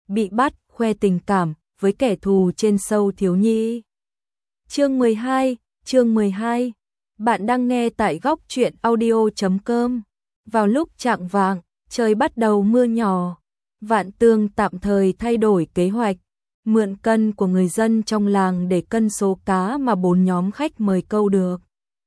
bị bắt khoe tình cảm với kẻ thù trên show thiếu nhi. Chương 12, bạn đang nghe tại góc truyện audio.com. Vào lúc chạng vạng, trời bắt đầu mưa nhỏ, Vạn Tương tạm thời thay đổi kế hoạch, mượn cân của người dân trong làng để cân số cá mà 4 nhóm khách mời câu được.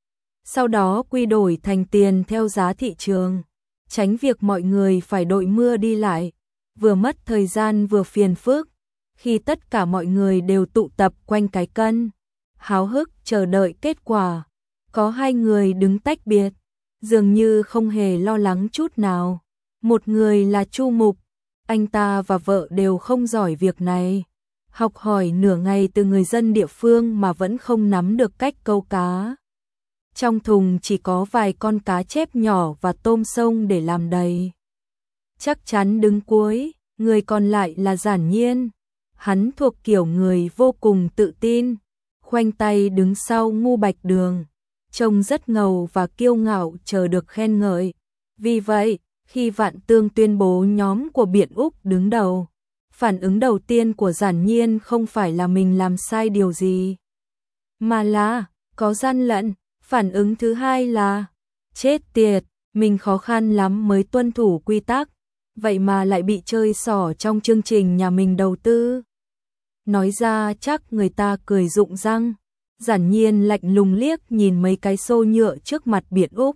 Sau đó quy đổi thành tiền theo giá thị trường, tránh việc mọi người phải đội mưa đi lại, vừa mất thời gian vừa phiền phức. Khi tất cả mọi người đều tụ tập quanh cái cân, háo hức chờ đợi kết quả, có 2 người đứng tách biệt, dường như không hề lo lắng chút nào. Một người là Chu Mục, anh ta và vợ đều không giỏi việc này, học hỏi nửa ngày từ người dân địa phương mà vẫn không nắm được cách câu cá. Trong thùng chỉ có vài con cá chép nhỏ và tôm sông để làm đầy. Chắc chắn đứng cuối, người còn lại là Giản Nhiên. Hắn thuộc kiểu người vô cùng tự tin, khoanh tay đứng sau Ngu Bạch Đường, trông rất ngầu và kiêu ngạo chờ được khen ngợi. Vì vậy, khi Vạn Tương tuyên bố nhóm của Biện Úc đứng đầu, phản ứng đầu tiên của Giản Nhiên không phải là mình làm sai điều gì, mà là có gian lận. Phản ứng thứ hai là chết tiệt, mình khó khăn lắm mới tuân thủ quy tắc, vậy mà lại bị chơi xỏ trong chương trình nhà mình đầu tư. Nói ra chắc người ta cười rụng răng. Giản Nhiên lạnh lùng liếc nhìn mấy cái xô nhựa trước mặt Biện Úc,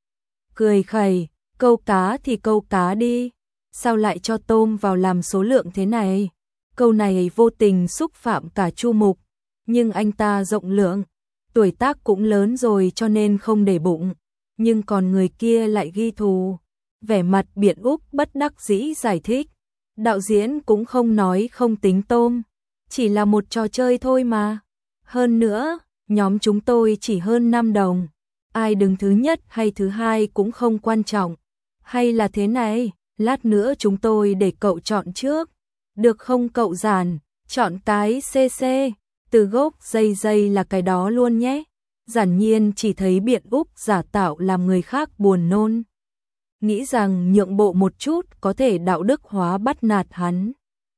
cười khẩy, câu cá thì câu cá đi, sao lại cho tôm vào làm số lượng thế này? Câu này vô tình xúc phạm cả Chu Mục, nhưng anh ta rộng lượng, tuổi tác cũng lớn rồi cho nên không để bụng, nhưng còn người kia lại ghi thù. Vẻ mặt Biện Úc bất đắc dĩ giải thích, đạo diễn cũng không nói không tính tôm, chỉ là một trò chơi thôi mà. Hơn nữa, nhóm chúng tôi chỉ hơn 5 đồng, ai đứng thứ nhất hay thứ hai cũng không quan trọng. Hay là thế này, lát nữa chúng tôi để cậu chọn trước, được không cậu Giản, chọn cái CC, từ gốc dây là cái đó luôn nhé. Giản Nhiên chỉ thấy Biện Úc giả tạo làm người khác buồn nôn, nghĩ rằng nhượng bộ một chút có thể đạo đức hóa bắt nạt hắn.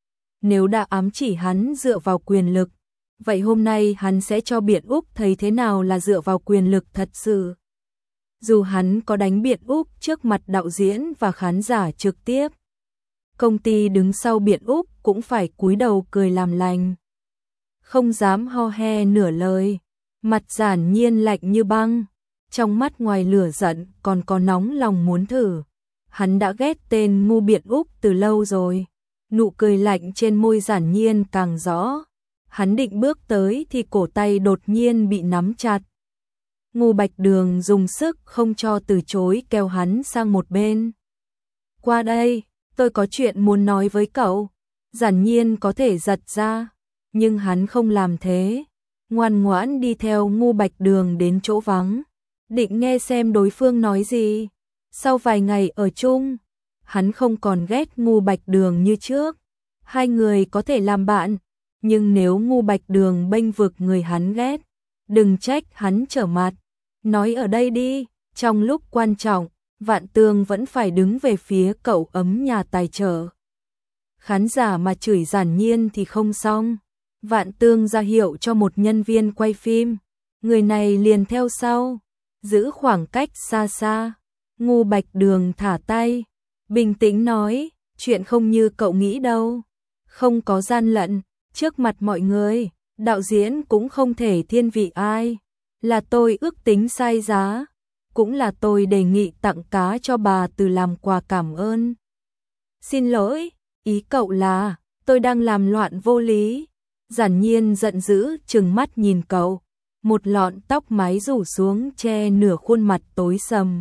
Nếu đã ám chỉ hắn dựa vào quyền lực, vậy hôm nay hắn sẽ cho Biện Úc thấy thế nào là dựa vào quyền lực thật sự. Dù hắn có đánh Biện Úc trước mặt đạo diễn và khán giả trực tiếp, công ty đứng sau Biện Úc cũng phải cúi đầu cười làm lành, không dám ho he nửa lời. Mặt Giản Nhiên lạnh như băng, trong mắt ngoài lửa giận còn có nóng lòng muốn thử. Hắn đã ghét tên ngu Biện Úc từ lâu rồi. Nụ cười lạnh trên môi Giản Nhiên càng rõ. Hắn định bước tới thì cổ tay đột nhiên bị nắm chặt. Ngu Bạch Đường dùng sức không cho từ chối kéo hắn sang một bên. Qua đây, tôi có chuyện muốn nói với cậu. Giản Nhiên có thể giật ra, nhưng hắn không làm thế. Ngoan ngoãn đi theo Ngu Bạch Đường đến chỗ vắng, định nghe xem đối phương nói gì. Sau vài ngày ở chung, hắn không còn ghét Ngu Bạch Đường như trước. 2 người có thể làm bạn, nhưng nếu Ngu Bạch Đường bênh vực người hắn ghét, đừng trách hắn trở mặt. Nói ở đây đi, trong lúc quan trọng, Vạn Tương vẫn phải đứng về phía cậu ấm nhà tài trợ. Khán giả mà chửi Giản Nhiên thì không xong. Vạn Tương ra hiệu cho một nhân viên quay phim, người này liền theo sau, giữ khoảng cách xa xa. Ngu Bạch Đường thả tay, bình tĩnh nói, chuyện không như cậu nghĩ đâu, không có gian lận, trước mặt mọi người, đạo diễn cũng không thể thiên vị ai, là tôi ước tính sai giá, cũng là tôi đề nghị tặng cá cho bà Từ làm quà cảm ơn. Xin lỗi, ý cậu là, tôi đang làm loạn vô lý. Giản Nhiên giận dữ trừng mắt nhìn cậu, một lọn tóc mái rủ xuống che nửa khuôn mặt tối sầm.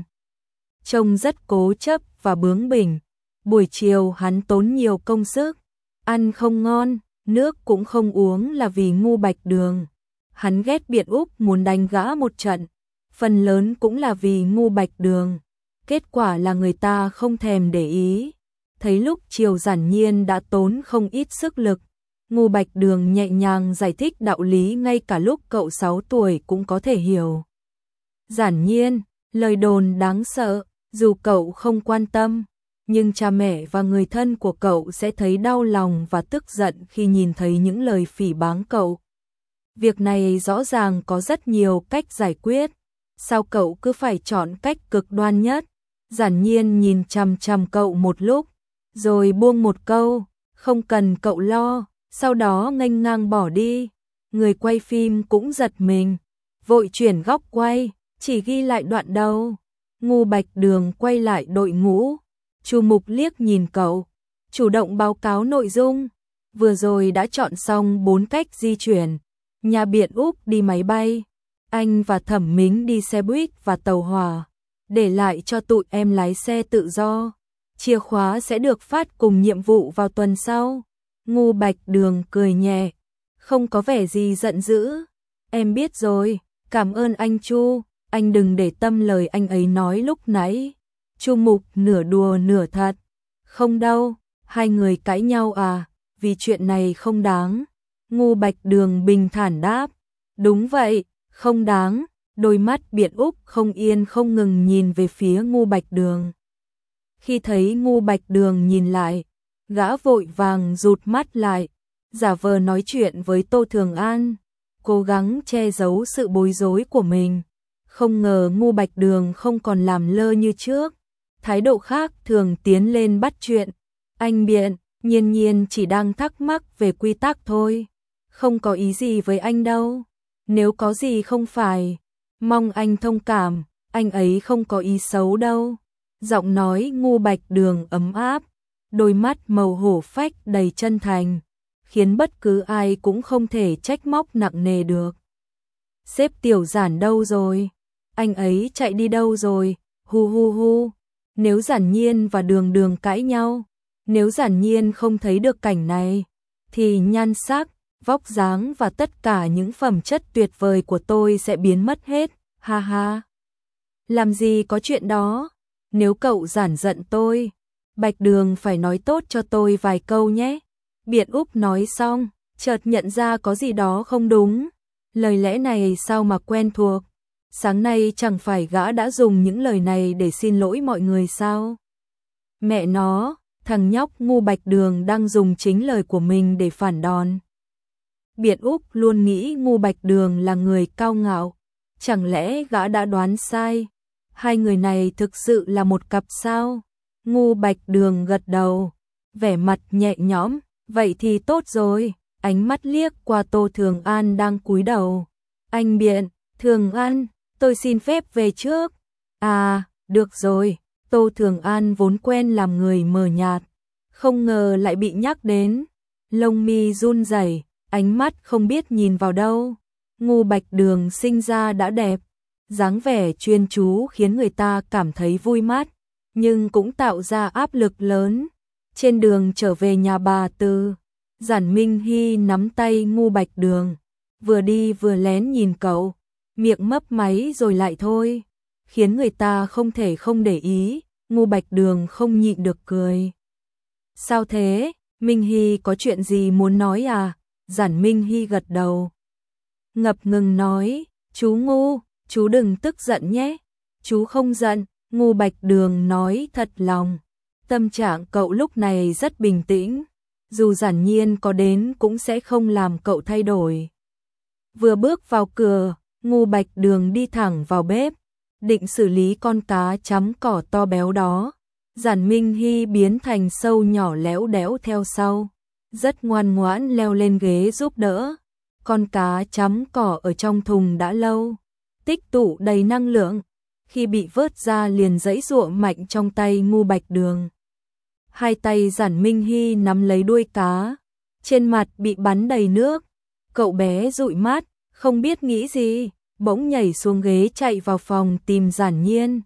Trông rất cố chấp và bướng bỉnh. Buổi chiều hắn tốn nhiều công sức, ăn không ngon, nước cũng không uống là vì Ngu Bạch Đường. Hắn ghét Biện Úc muốn đánh gã một trận, phần lớn cũng là vì Ngu Bạch Đường. Kết quả là người ta không thèm để ý. Thấy lúc chiều Giản Nhiên đã tốn không ít sức lực, Ngu Bạch Đường nhẹ nhàng giải thích đạo lý ngay cả lúc cậu 6 tuổi cũng có thể hiểu. Giản Nhiên, lời đồn đáng sợ, dù cậu không quan tâm, nhưng cha mẹ và người thân của cậu sẽ thấy đau lòng và tức giận khi nhìn thấy những lời phỉ báng cậu. Việc này rõ ràng có rất nhiều cách giải quyết, sao cậu cứ phải chọn cách cực đoan nhất? Giản Nhiên nhìn chằm chằm cậu một lúc, rồi buông một câu, không cần cậu lo, sau đó nghênh ngang bỏ đi. Người quay phim cũng giật mình, vội chuyển góc quay, chỉ ghi lại đoạn đầu. Ngu Bạch Đường quay lại đội ngũ, Chu Mục liếc nhìn cậu, chủ động báo cáo nội dung. Vừa rồi đã chọn xong 4 cách di chuyển, nhà Biện Úc đi máy bay, anh và Thẩm Mính đi xe buýt và tàu hỏa, để lại cho tụi em lái xe tự do. Chìa khóa sẽ được phát cùng nhiệm vụ vào tuần sau. Ngu Bạch Đường cười nhẹ, không có vẻ gì giận dữ. Em biết rồi, cảm ơn anh Chu, anh đừng để tâm lời anh ấy nói lúc nãy. Chu Mục nửa đùa nửa thật. Không đâu, hai người cãi nhau à, vì chuyện này không đáng. Ngu Bạch Đường bình thản đáp. Đúng vậy, không đáng. Đôi mắt Biện Úc không yên không ngừng nhìn về phía Ngu Bạch Đường. Khi thấy Ngu Bạch Đường nhìn lại, gã vội vàng rụt mắt lại, giả vờ nói chuyện với Tô Thường An, cố gắng che giấu sự bối rối của mình. Không ngờ Ngu Bạch Đường không còn làm lơ như trước, thái độ khác thường tiến lên bắt chuyện. Anh Biện, Nhiên Nhiên chỉ đang thắc mắc về quy tắc thôi, không có ý gì với anh đâu. Nếu có gì không phải, mong anh thông cảm, anh ấy không có ý xấu đâu. Giọng nói Ngu Bạch Đường ấm áp, đôi mắt màu hổ phách đầy chân thành, khiến bất cứ ai cũng không thể trách móc nặng nề được. Sếp Tiểu Giản đâu rồi? Anh ấy chạy đi đâu rồi? Hu hu hu. Nếu Giản Nhiên và Đường Đường cãi nhau, nếu Giản Nhiên không thấy được cảnh này, thì nhan sắc, vóc dáng và tất cả những phẩm chất tuyệt vời của tôi sẽ biến mất hết. Ha ha. Làm gì có chuyện đó? Nếu cậu Giản giận tôi, Bạch Đường phải nói tốt cho tôi vài câu nhé. Biện Úc nói xong, chợt nhận ra có gì đó không đúng. Lời lẽ này sao mà quen thuộc? Sáng nay chẳng phải gã đã dùng những lời này để xin lỗi mọi người sao? Mẹ nó, thằng nhóc Ngu Bạch Đường đang dùng chính lời của mình để phản đòn. Biện Úc luôn nghĩ Ngu Bạch Đường là người cao ngạo. Chẳng lẽ gã đã đoán sai? Hai người này thực sự là một cặp sao? Ngu Bạch Đường gật đầu, vẻ mặt nhẹ nhõm. Vậy thì tốt rồi. Ánh mắt liếc qua Tô Thường An đang cúi đầu. Anh Biện, Thường An, tôi xin phép về trước. À, được rồi. Tô Thường An vốn quen làm người mờ nhạt, không ngờ lại bị nhắc đến. Lông mi run rẩy, ánh mắt không biết nhìn vào đâu. Ngu Bạch Đường sinh ra đã đẹp, dáng vẻ chuyên chú khiến người ta cảm thấy vui mắt, nhưng cũng tạo ra áp lực lớn. Trên đường trở về nhà bà Từ, Giản Minh Hy nắm tay Ngu Bạch Đường, vừa đi vừa lén nhìn cậu, miệng mấp máy rồi lại thôi, khiến người ta không thể không để ý. Ngu Bạch Đường không nhịn được cười. Sao thế? Minh Hy có chuyện gì muốn nói à? Giản Minh Hy gật đầu, ngập ngừng nói, chú Ngu, chú đừng tức giận nhé. Chú không giận. Ngu Bạch Đường nói thật lòng. Tâm trạng cậu lúc này rất bình tĩnh, dù Giản Nhiên có đến cũng sẽ không làm cậu thay đổi. Vừa bước vào cửa, Ngu Bạch Đường đi thẳng vào bếp, định xử lý con cá chấm cỏ to béo đó. Giản Minh Hy biến thành sâu nhỏ léo đẽo theo sau, rất ngoan ngoãn leo lên ghế giúp đỡ. Con cá chấm cỏ ở trong thùng đã lâu, tích tụ đầy năng lượng, khi bị vớt ra liền giãy giụa mạnh trong tay Ngu Bạch Đường. Hai tay Giản Minh Hy nắm lấy đuôi cá, trên mặt bị bắn đầy nước. Cậu bé dụi mắt, không biết nghĩ gì, bỗng nhảy xuống ghế chạy vào phòng tìm Giản Nhiên.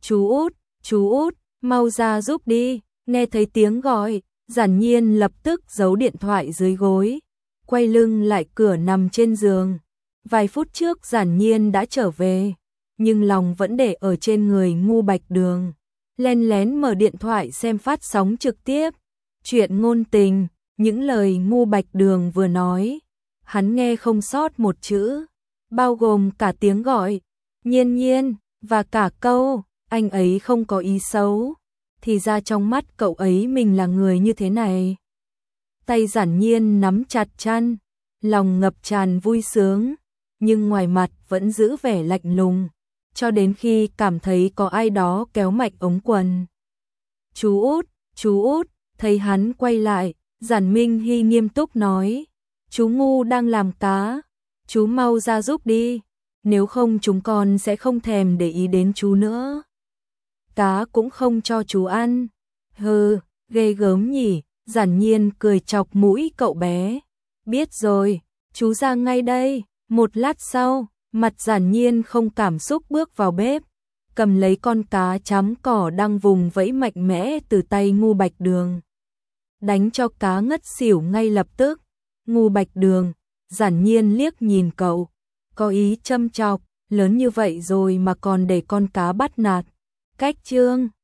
Chú Út, mau ra giúp đi. Nghe thấy tiếng gọi, Giản Nhiên lập tức giấu điện thoại dưới gối, quay lưng lại cửa nằm trên giường. Vài phút trước Giản Nhiên đã trở về, nhưng lòng vẫn để ở trên người Ngu Bạch Đường. Len lén mở điện thoại xem phát sóng trực tiếp. Chuyện ngôn tình, những lời Ngu Bạch Đường vừa nói, hắn nghe không sót một chữ, bao gồm cả tiếng gọi Nhiên Nhiên và cả câu anh ấy không có ý xấu. thì ra trong mắt cậu ấy mình là người như thế này. Tay Giản Nhiên nắm chặt chăn, lòng ngập tràn vui sướng, nhưng ngoài mặt vẫn giữ vẻ lạnh lùng, cho đến khi cảm thấy có ai đó kéo mạnh ống quần. Chú út, thấy hắn quay lại, Giản Minh Hy nghiêm túc nói, chú ngu đang làm cá, chú mau ra giúp đi, nếu không chúng con sẽ không thèm để ý đến chú nữa. Cá cũng không cho chú ăn. Hừ, ghê gớm nhỉ, Giản Nhiên cười chọc mũi cậu bé. Biết rồi, chú ra ngay đây. Một lát sau, mặt Giản Nhiên không cảm xúc bước vào bếp, cầm lấy con cá chấm cỏ đang vùng vẫy mạnh mẽ từ tay Ngu Bạch Đường. Đánh cho cá ngất xỉu ngay lập tức. Ngu Bạch Đường, Giản Nhiên liếc nhìn cậu, có ý châm chọc, lớn như vậy rồi mà còn để con cá bắt nạt. Cách chương